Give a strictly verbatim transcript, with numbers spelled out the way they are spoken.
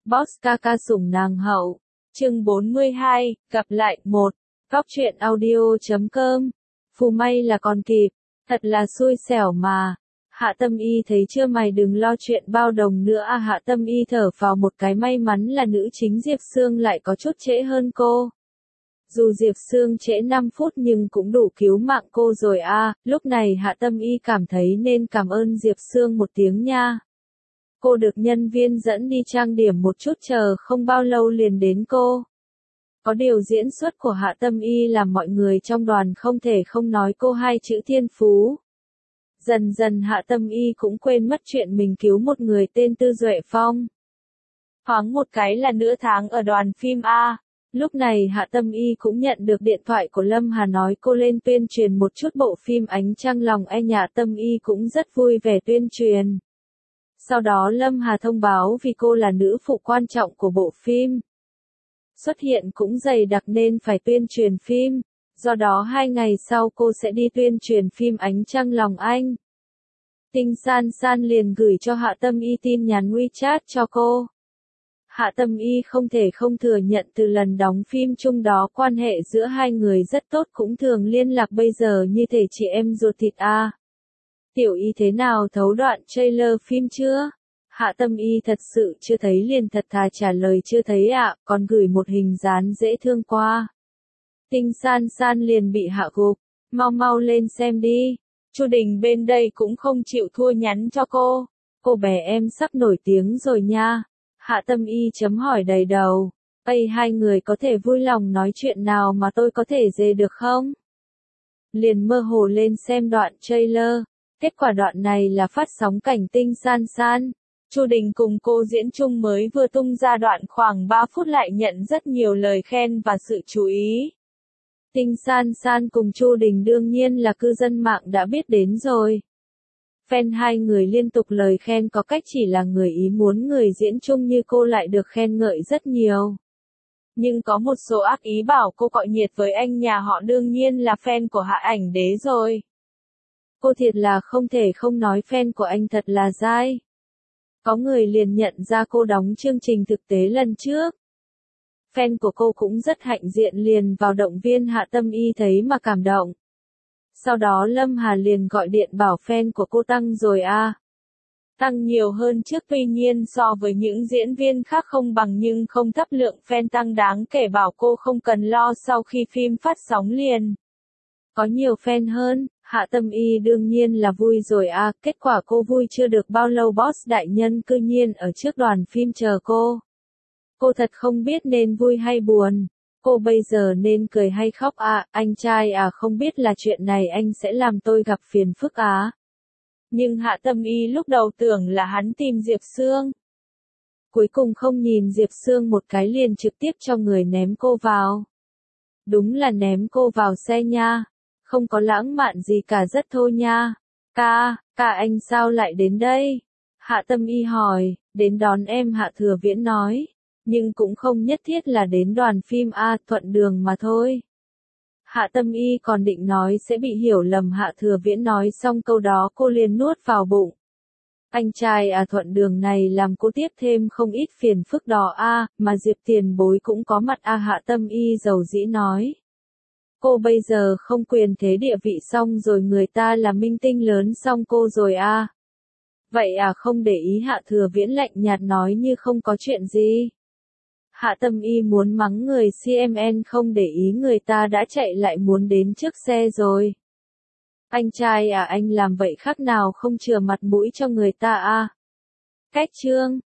Boss ca ca sủng nàng hậu. Chương bốn mươi hai, gặp lại, một. Góc truyện audio chấm com. Phù may là còn kịp, thật là xui xẻo mà. Hạ Tâm Y thấy chưa, mày đừng lo chuyện bao đồng nữa à. Hạ Tâm Y thở phào một cái, may mắn là nữ chính Diệp Sương lại có chút trễ hơn cô. Dù Diệp Sương trễ năm phút nhưng cũng đủ cứu mạng cô rồi à. Lúc này Hạ Tâm Y cảm thấy nên cảm ơn Diệp Sương một tiếng nha. Cô được nhân viên dẫn đi trang điểm một chút, chờ không bao lâu liền đến cô. Có điều diễn xuất của Hạ Tâm Y làm mọi người trong đoàn không thể không nói cô hai chữ thiên phú. Dần dần Hạ Tâm Y cũng quên mất chuyện mình cứu một người tên Tư Duệ Phong. Thoáng một cái là nửa tháng ở đoàn phim A. Lúc này Hạ Tâm Y cũng nhận được điện thoại của Lâm Hà nói cô lên tuyên truyền một chút bộ phim Ánh Trăng Lòng Anh. Hạ Tâm Y cũng rất vui vẻ tuyên truyền. Sau đó Lâm Hà thông báo vì cô là nữ phụ quan trọng của bộ phim. Xuất hiện cũng dày đặc nên phải tuyên truyền phim. Do đó hai ngày sau cô sẽ đi tuyên truyền phim Ánh Trăng Lòng Anh. Tinh San San liền gửi cho Hạ Tâm Y tin nhắn WeChat cho cô. Hạ Tâm Y không thể không thừa nhận từ lần đóng phim chung đó quan hệ giữa hai người rất tốt, cũng thường liên lạc bây giờ như thể chị em ruột thịt a. Tiểu Y thế nào, thấu đoạn trailer phim chưa? Hạ Tâm Y thật sự chưa thấy liền thật thà trả lời chưa thấy ạ, à, còn gửi một hình dán dễ thương qua. Tinh San San liền bị hạ gục, mau mau lên xem đi. Chu Đình bên đây cũng không chịu thua nhắn cho cô. Cô bé em sắp nổi tiếng rồi nha. Hạ Tâm Y chấm hỏi đầy đầu. Ây, hai người có thể vui lòng nói chuyện nào mà tôi có thể dê được không? Liền mơ hồ lên xem đoạn trailer. Kết quả đoạn này là phát sóng cảnh Tinh San San. Chu Đình cùng cô diễn chung mới vừa tung ra đoạn khoảng ba phút lại nhận rất nhiều lời khen và sự chú ý. Tinh San San cùng Chu Đình đương nhiên là cư dân mạng đã biết đến rồi. Fan hai người liên tục lời khen, có cách chỉ là người ý muốn người diễn chung như cô lại được khen ngợi rất nhiều. Nhưng có một số ác ý bảo cô cọ nhiệt với anh nhà họ, đương nhiên là fan của Hạ Ảnh Đế rồi. Cô thiệt là không thể không nói fan của anh thật là dai. Có người liền nhận ra cô đóng chương trình thực tế lần trước. Fan của cô cũng rất hạnh diện, liền vào động viên Hạ Tâm Y thấy mà cảm động. Sau đó Lâm Hà liền gọi điện bảo fan của cô tăng rồi à. Tăng nhiều hơn trước, tuy nhiên so với những diễn viên khác không bằng nhưng không thấp, lượng fan tăng đáng kể, bảo cô không cần lo sau khi phim phát sóng liền có nhiều fan hơn. Hạ Tâm Y đương nhiên là vui rồi à, kết quả cô vui chưa được bao lâu boss đại nhân cư nhiên ở trước đoàn phim chờ cô. Cô thật không biết nên vui hay buồn. Cô bây giờ nên cười hay khóc à, anh trai à, không biết là chuyện này anh sẽ làm tôi gặp phiền phức á. Nhưng Hạ Tâm Y lúc đầu tưởng là hắn tìm Diệp Sương. Cuối cùng không nhìn Diệp Sương một cái liền trực tiếp cho người ném cô vào. Đúng là ném cô vào xe nha. Không có lãng mạn gì cả, rất thô nha. Ca, ca anh sao lại đến đây? Hạ Tâm Y hỏi. Đến đón em, Hạ Thừa Viễn nói. Nhưng cũng không nhất thiết là đến đoàn phim A, thuận đường mà thôi. Hạ Tâm Y còn định nói sẽ bị hiểu lầm, Hạ Thừa Viễn nói xong câu đó cô liền nuốt vào bụng. Anh trai à, thuận đường này làm cô tiếp thêm không ít phiền phức đó a, mà Diệp tiền bối cũng có mặt a. Hạ Tâm Y dầu dĩ nói. Cô bây giờ không quyền thế địa vị xong rồi, người ta là minh tinh lớn xong cô rồi a. Vậy à, không để ý. Hạ Thừa Viễn lạnh nhạt nói như không có chuyện gì. Hạ Tâm Y muốn mắng người xê em en không để ý, người ta đã chạy lại muốn đến trước xe rồi. Anh trai à, anh làm vậy khác nào không chừa mặt mũi cho người ta à? Cách chương